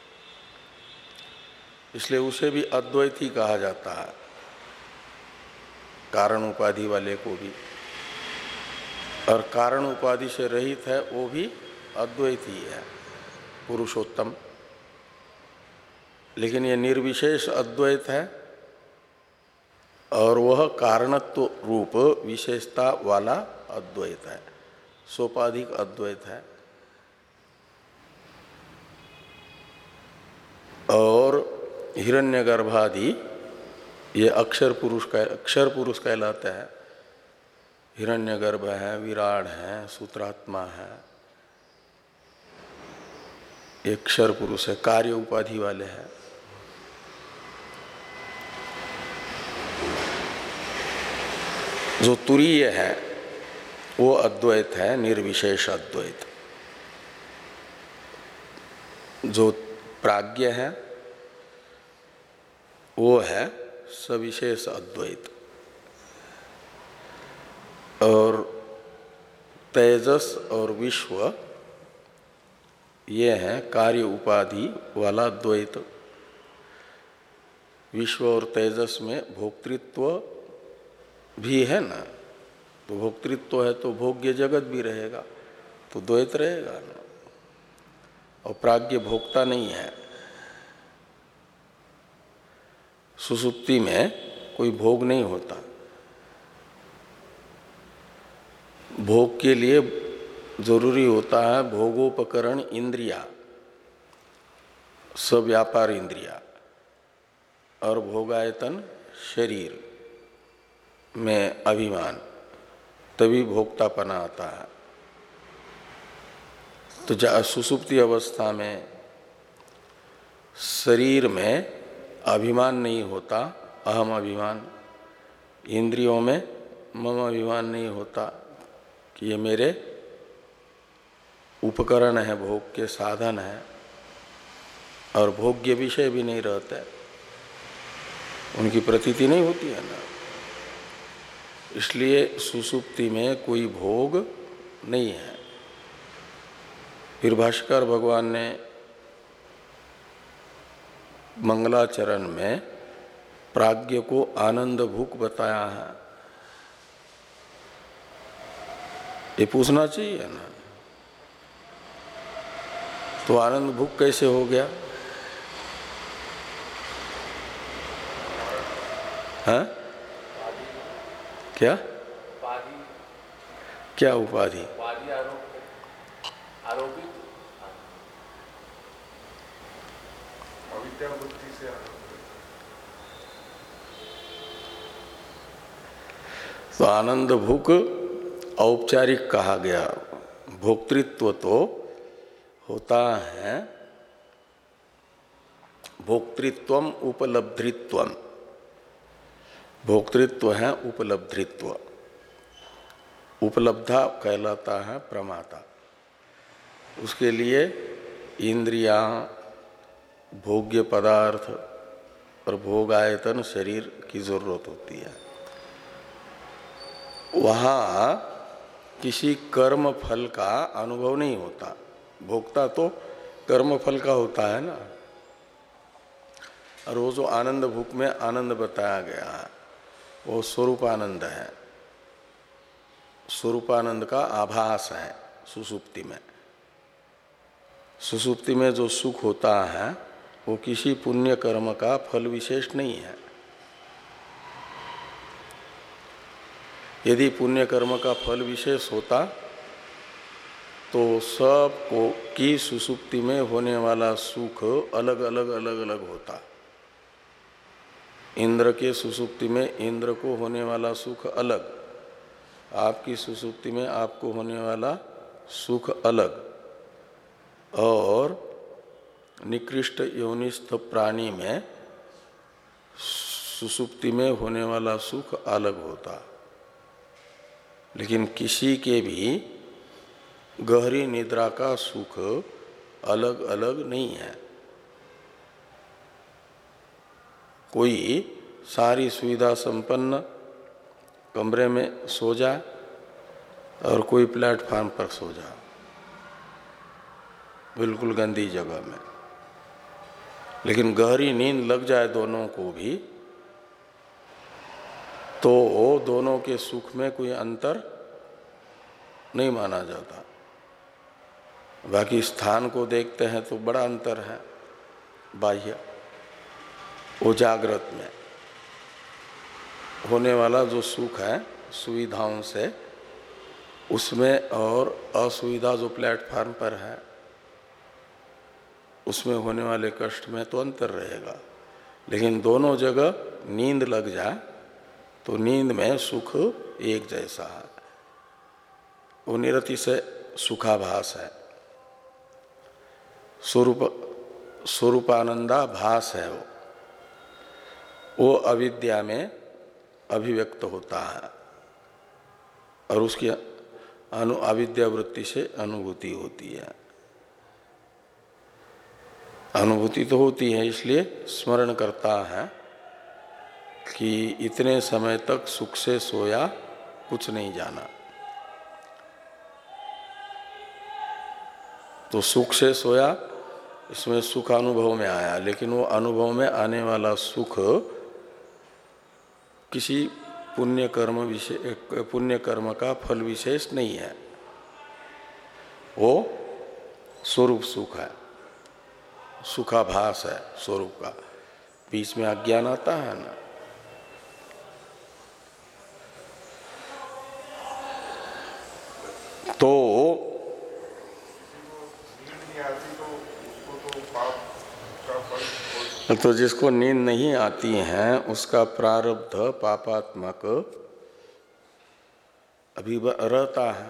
इसलिए उसे भी अद्वैत ही कहा जाता है, कारण उपाधि वाले को भी। और कारण उपाधि से रहित है वो भी अद्वैत ही है, पुरुषोत्तम। लेकिन ये निर्विशेष अद्वैत है, और वह कारणत्व रूप विशेषता वाला अद्वैत है, सोपाधिक अद्वैत है। और हिरण्यगर्भादि ये अक्षर पुरुष का अक्षर पुरुष कहलाते हैं। हिरण्यगर्भ है, विराट है, सूत्रात्मा है, ये अक्षर पुरुष है, कार्य उपाधि वाले हैं। जो तुरीय है वो अद्वैत है, निर्विशेष अद्वैत। जो प्राज्ञ है वो है सविशेष अद्वैत। और तेजस और विश्व ये है कार्य उपाधि वाला द्वैत। विश्व और तेजस में भोक्तृत्व भी है ना, तो भोक्तृत्व है तो भोग्य जगत भी रहेगा, तो द्वैत रहेगा ना। और प्राज्ञ भोक्ता नहीं है, सुसुप्ति में कोई भोग नहीं होता। भोग के लिए जरूरी होता है भोगोपकरण इंद्रिया, सव्यापार इंद्रिया, और भोगायतन शरीर में अभिमान, तभी भोक्तापना आता है। तो सुसुप्ति अवस्था में शरीर में अभिमान नहीं होता, अहम अभिमान, इंद्रियों में मम अभिमान नहीं होता कि ये मेरे उपकरण है, भोग के साधन है, और भोग्य विषय भी नहीं रहता है, उनकी प्रतीति नहीं होती है ना। इसलिए सुसुप्ति में कोई भोग नहीं है। फिर भाष्कर भगवान ने मंगलाचरण में प्राज्ञ को आनंद भूख बताया है। ये पूछना चाहिए ना, तो आनंद भूख कैसे हो गया? हाँ, क्या उपाधि, क्या उपाधि? उपाधि आरोप, आरोपित अविद्या बुद्धि से आरोपित। तो आनंद भूख औपचारिक कहा गया। भोक्तृत्व तो होता है भोक्तृत्वम उपलब्धित्वम। भोक्तृत्व है उपलब्धित्व, उपलब्धा कहलाता है प्रमाता। उसके लिए इंद्रियां, भोग्य पदार्थ और भोगायतन शरीर की जरूरत होती है। वहाँ किसी कर्म फल का अनुभव नहीं होता। भोक्ता तो कर्म फल का होता है ना। और वो जो आनंद भूख में आनंद बताया गया है वो स्वरूपानंद है, स्वरूपानंद का आभास है सुसुप्ति में। सुसुप्ति में जो सुख होता है वो किसी पुण्य कर्म का फल विशेष नहीं है। यदि पुण्य कर्म का फल विशेष होता तो सब को की सुसुप्ति में होने वाला सुख अलग अलग अलग अलग होता। इंद्र के सुसुप्ति में इंद्र को होने वाला सुख अलग, आपकी सुसुप्ति में आपको होने वाला सुख अलग, और निकृष्ट योनिस्थ प्राणी में सुसुप्ति में होने वाला सुख अलग होता। लेकिन किसी के भी गहरी निद्रा का सुख अलग अलग नहीं है। कोई सारी सुविधा संपन्न कमरे में सो जाए और कोई प्लेटफार्म पर सो जाए, बिल्कुल गंदी जगह में, लेकिन गहरी नींद लग जाए दोनों को भी, तो दोनों के सुख में कोई अंतर नहीं माना जाता। बाकी स्थान को देखते हैं तो बड़ा अंतर है बाह्य। वो जागृत में होने वाला जो सुख है सुविधाओं से, उसमें और असुविधा जो प्लेटफार्म पर है उसमें होने वाले कष्ट में तो अंतर रहेगा। लेकिन दोनों जगह नींद लग जाए तो नींद में सुख एक जैसा है, वो निरति से सुखाभास है, स्वरूप स्वरूपानंदा भास है। वो वो अविद्या में अभिव्यक्त होता है और उसकी अनु अविद्या वृत्ति से अनुभूति होती है। अनुभूति तो होती है, इसलिए स्मरण करता है कि इतने समय तक सुख से सोया, कुछ नहीं जाना। तो सुख से सोया, इसमें सुख अनुभव में आया, लेकिन वो अनुभव में आने वाला सुख किसी पुण्य कर्म विशेष पुण्य कर्म का फल विशेष नहीं है, वो स्वरूप सुख है, सुखाभास है स्वरूप का। बीच में अज्ञान आता है ना। तो तो जिसको नींद नहीं आती है उसका प्रारब्ध पापात्मक अभी रहता है,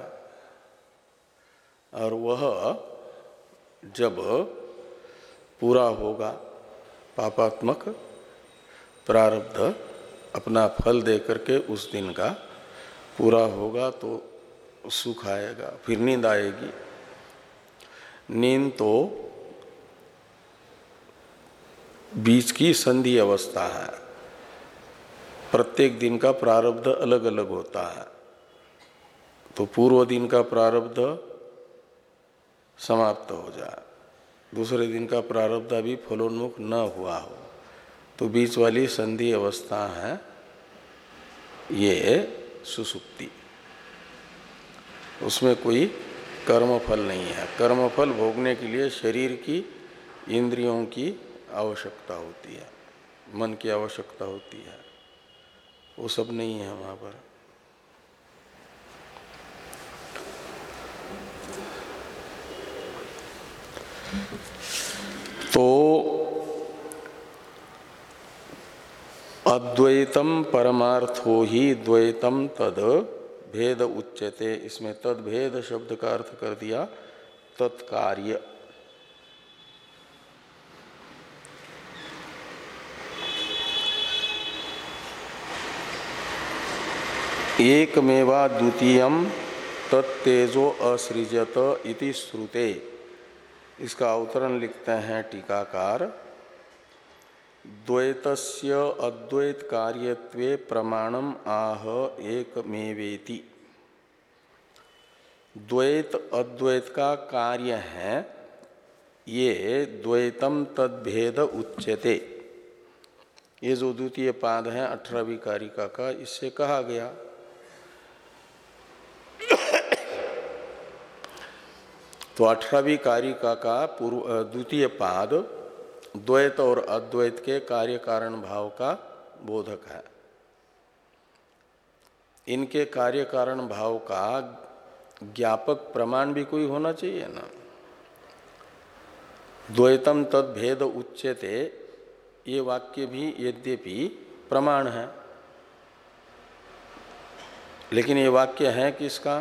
और वह जब पूरा होगा पापात्मक प्रारब्ध अपना फल दे करके उस दिन का पूरा होगा तो सुख आएगा, फिर नींद आएगी। नींद तो बीच की संधि अवस्था है, प्रत्येक दिन का प्रारब्ध अलग अलग होता है। तो पूर्व दिन का प्रारब्ध समाप्त हो जाए, दूसरे दिन का प्रारब्ध अभी फलोन्मुख न हुआ हो, तो बीच वाली संधि अवस्था है ये सुसुप्ति। उसमें कोई कर्मफल नहीं है। कर्मफल भोगने के लिए शरीर की, इंद्रियों की आवश्यकता होती है, मन की आवश्यकता होती है, वो सब नहीं है वहाँ पर। तो अद्वैतम परमार्थो ही द्वैतम तद भेद उच्यते। इसमें तद भेद शब्द का अर्थ कर दिया तत्कार्य। एकमेवा द्वितीयम तत्तेजो असृजत इति श्रुते। इसका अवतरण लिखते हैं टीकाकार, द्वैतस्य अद्वैत कार्यत्वे प्रमाणम आह एकमेवेति। द्वैत अद्वैत का कार्य है, ये द्वैतम तद्भेद उच्यते। ये जो द्वितीय पाद है अठारहवीं कारिका का, इससे कहा गया तो अठारहवीं कारिका का पूर्व द्वितीय पाद द्वैत और अद्वैत के कार्य कारण भाव का बोधक है। इनके कार्य कारण भाव का ज्ञापक प्रमाण भी कोई होना चाहिए ना। द्वैतम तद भेद उच्यते, ये वाक्य भी यद्यपि प्रमाण है, लेकिन ये वाक्य है किसका?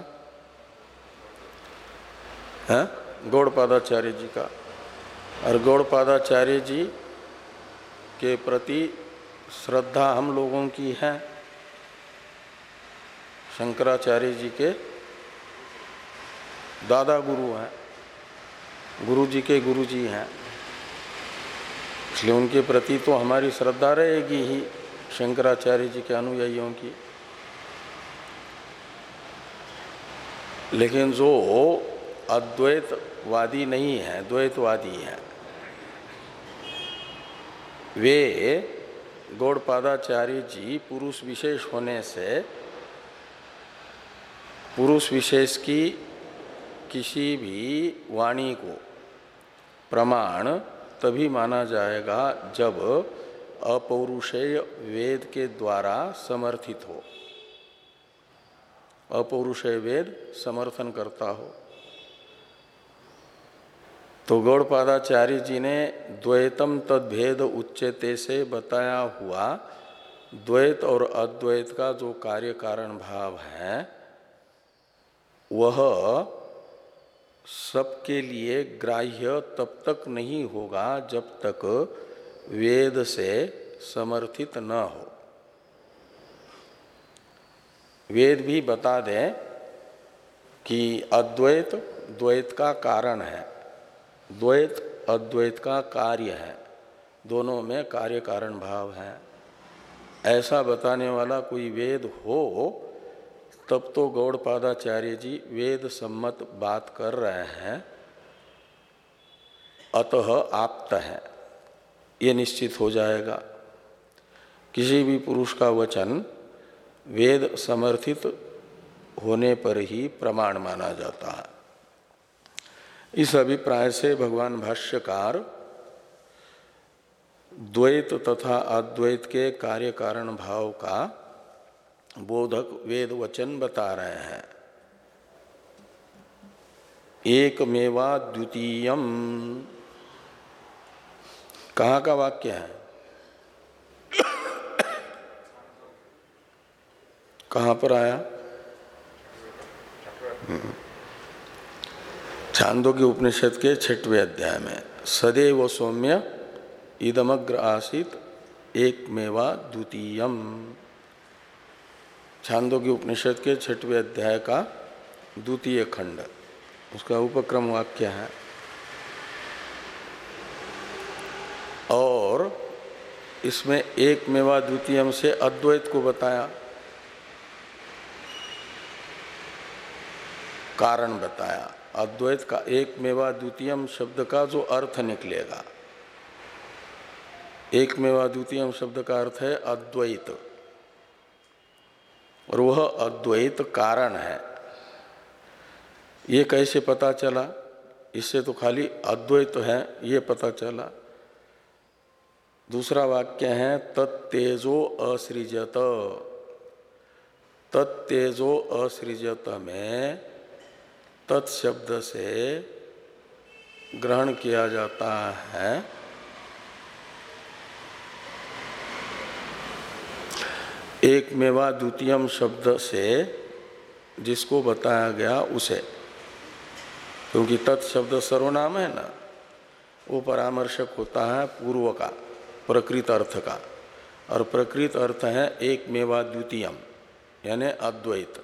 है गौड़पादाचार्य जी का। और गौड़पादाचार्य जी के प्रति श्रद्धा हम लोगों की है, शंकराचार्य जी के दादा गुरु हैं, गुरु जी के गुरु जी हैं, इसलिए उनके प्रति तो हमारी श्रद्धा रहेगी ही, शंकराचार्य जी के अनुयायियों की। लेकिन जो अद्वैतवादी नहीं है, द्वैतवादी है, वे गौड़पादाचार्य जी पुरुष विशेष होने से पुरुष विशेष की किसी भी वाणी को प्रमाण तभी माना जाएगा जब अपौरुषेय वेद के द्वारा समर्थित हो, अपौरुषेय वेद समर्थन करता हो। तो गौड़पादाचार्य जी ने द्वैतम तद्भेद उच्यते से बताया हुआ द्वैत और अद्वैत का जो कार्य कारण भाव है वह सबके लिए ग्राह्य तब तक नहीं होगा जब तक वेद से समर्थित न हो। वेद भी बता दें कि अद्वैत द्वैत का कारण है, द्वैत अद्वैत का कार्य है, दोनों में कार्य कारण भाव है, ऐसा बताने वाला कोई वेद हो तब तो गौड़पादाचार्य जी वेद सम्मत बात कर रहे हैं, अतः आप्त है, ये निश्चित हो जाएगा। किसी भी पुरुष का वचन वेद समर्थित होने पर ही प्रमाण माना जाता है। इस अभिप्राय से भगवान भाष्यकार द्वैत तथा अद्वैत के कार्य कारण भाव का बोधक वेद वचन बता रहे हैं। एकमेवा द्वितीयम कहाँ का वाक्य है? कहाँ पर आया? छांदोग्य उपनिषद के छठवें अध्याय में सदैव सौम्य इदमग्र आसीत एकमेवा द्वितीयम। छांदोग्य उपनिषद के छठवें अध्याय का द्वितीय खंड, उसका उपक्रम वाक्य है। और इसमें एकमेवा द्वितीयम से अद्वैत को बताया, कारण बताया। अद्वैत का एकमेवा द्वितीयम शब्द का जो अर्थ निकलेगा, एकमेवा द्वितीयम शब्द का अर्थ है अद्वैत, और वह अद्वैत कारण है। ये कैसे पता चला? इससे तो खाली अद्वैत है ये पता चला। दूसरा वाक्य है तत्तेजो असृजत। तत्तेजो असृजत में तत्शब्द से ग्रहण किया जाता है एकमेवा द्वितीयम शब्द से जिसको बताया गया उसे, क्योंकि तत्शब्द सर्वनाम है ना, वो परामर्शक होता है पूर्व का, प्रकृत अर्थ का, और प्रकृत अर्थ है एकमेवा द्वितीयम यानी अद्वैत।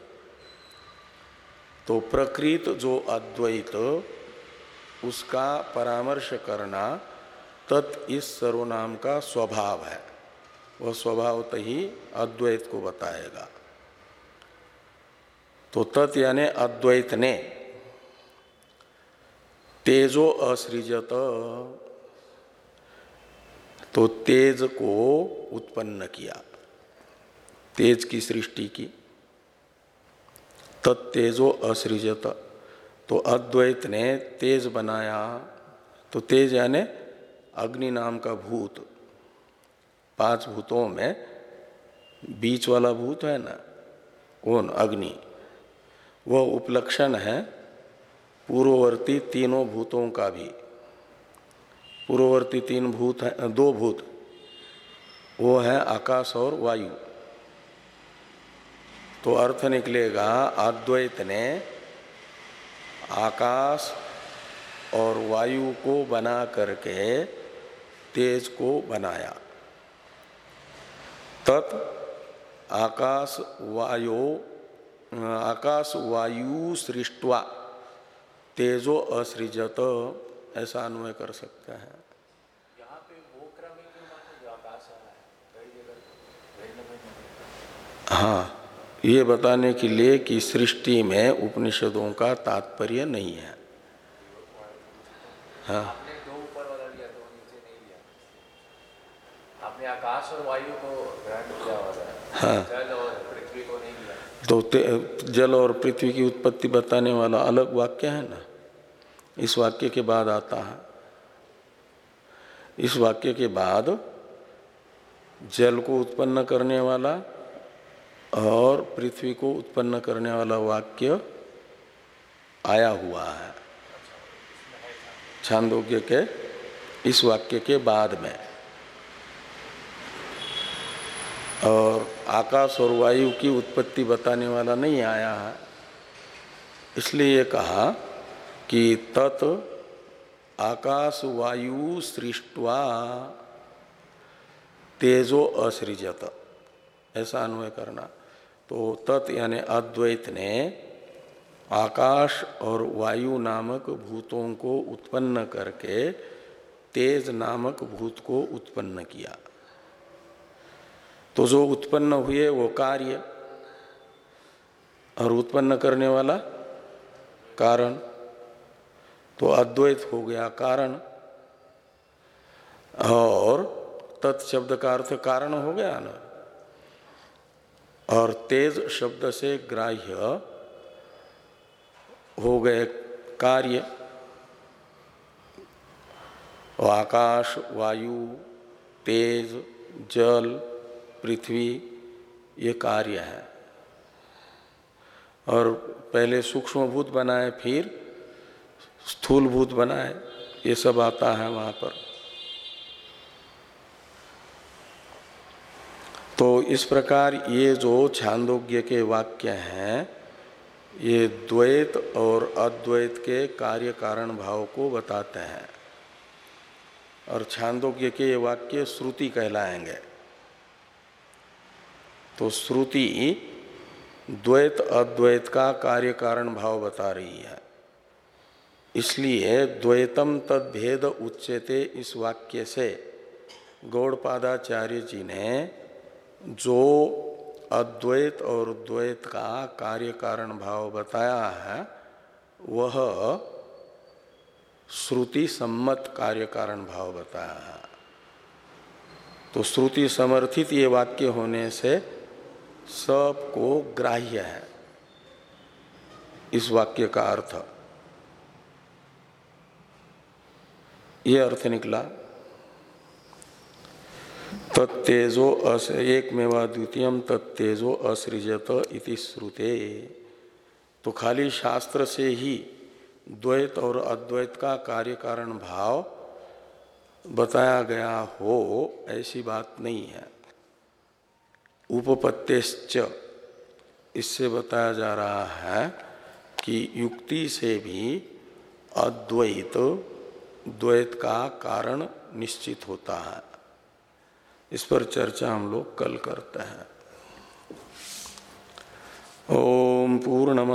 तो प्रकृत जो अद्वैत उसका परामर्श करना तत् इस सर्वनाम का स्वभाव है, वह स्वभावतः ही अद्वैत को बताएगा। तो तत् यानी अद्वैत ने तेजो असृजत, तो तेज को उत्पन्न किया, तेज की सृष्टि की। तत्तेजो असृजत, तो अद्वैत ने तेज बनाया। तो तेज यानी अग्नि नाम का भूत, पांच भूतों में बीच वाला भूत है ना, कौन? अग्नि। वह उपलक्षण है पूर्ववर्ती तीनों भूतों का भी। पूर्ववर्ती तीन भूत है, दो भूत, वो है आकाश और वायु। तो अर्थ निकलेगा अद्वैत ने आकाश और वायु को बना करके तेज को बनाया। तत् आकाश वायु आकाश वायु सृष्ट्वा तेजो असृजत, ऐसा अन्वय कर सकते हैं। यहाँ पे वो क्रम है कि जो आकाश है कई जगह। हाँ, ये बताने के लिए कि सृष्टि में उपनिषदों का तात्पर्य नहीं है। हाँ, आपने दो ऊपर वाला लिया, दो नीचे नहीं लिया। आपने आकाश और वायु को ग्रहण किया हुआ है, हाँ, जल और पृथ्वी को नहीं लिया। तो जल और पृथ्वी की उत्पत्ति बताने वाला अलग वाक्य है ना, इस वाक्य के बाद आता है। इस वाक्य के बाद जल को उत्पन्न करने वाला और पृथ्वी को उत्पन्न करने वाला वाक्य आया हुआ है छांदोग्य के इस वाक्य के बाद में। और आकाश और वायु की उत्पत्ति बताने वाला नहीं आया है। इसलिए ये कहा कि तत् आकाश वायु सृष्ट्वा तेजो असृजत, ऐसा अन्वय करना। तो तत् यानी अद्वैत ने आकाश और वायु नामक भूतों को उत्पन्न करके तेज नामक भूत को उत्पन्न किया। तो जो उत्पन्न हुए वो कार्य, और उत्पन्न करने वाला कारण, तो अद्वैत हो गया कारण। और तत्शब्द का अर्थ कारण हो गया ना, और तेज शब्द से ग्राह्य हो गए कार्य। आकाश वायु तेज जल पृथ्वी ये कार्य है। और पहले सूक्ष्म भूत बनाए, फिर स्थूलभूत बनाए, ये सब आता है वहाँ पर। तो इस प्रकार ये जो छांदोग्य के वाक्य हैं, ये द्वैत और अद्वैत के कार्य कारण भाव को बताते हैं, और छांदोग्य के ये वाक्य श्रुति कहलाएंगे। तो श्रुति द्वैत अद्वैत का कार्य कारण भाव बता रही है, इसलिए द्वैतम तद भेद उच्यते इस वाक्य से गौड़पादाचार्य जी ने जो अद्वैत और द्वैत का कार्य कारण भाव बताया है, वह श्रुति सम्मत कार्य कारण भाव बताया है। तो श्रुति समर्थित ये वाक्य होने से सबको ग्राह्य है इस वाक्य का अर्थ, ये अर्थ निकला। तत्तेजो अस एक मेवा द्वितीयम तत्तेजो असृजत इति श्रुते। तो खाली शास्त्र से ही द्वैत और अद्वैत का कार्य कारण भाव बताया गया हो, ऐसी बात नहीं है। उपपत्तेश्च, इससे बताया जा रहा है कि युक्ति से भी अद्वैत द्वैत का कारण निश्चित होता है। इस पर चर्चा हम लोग कल करते हैं। ओम पूर्णमद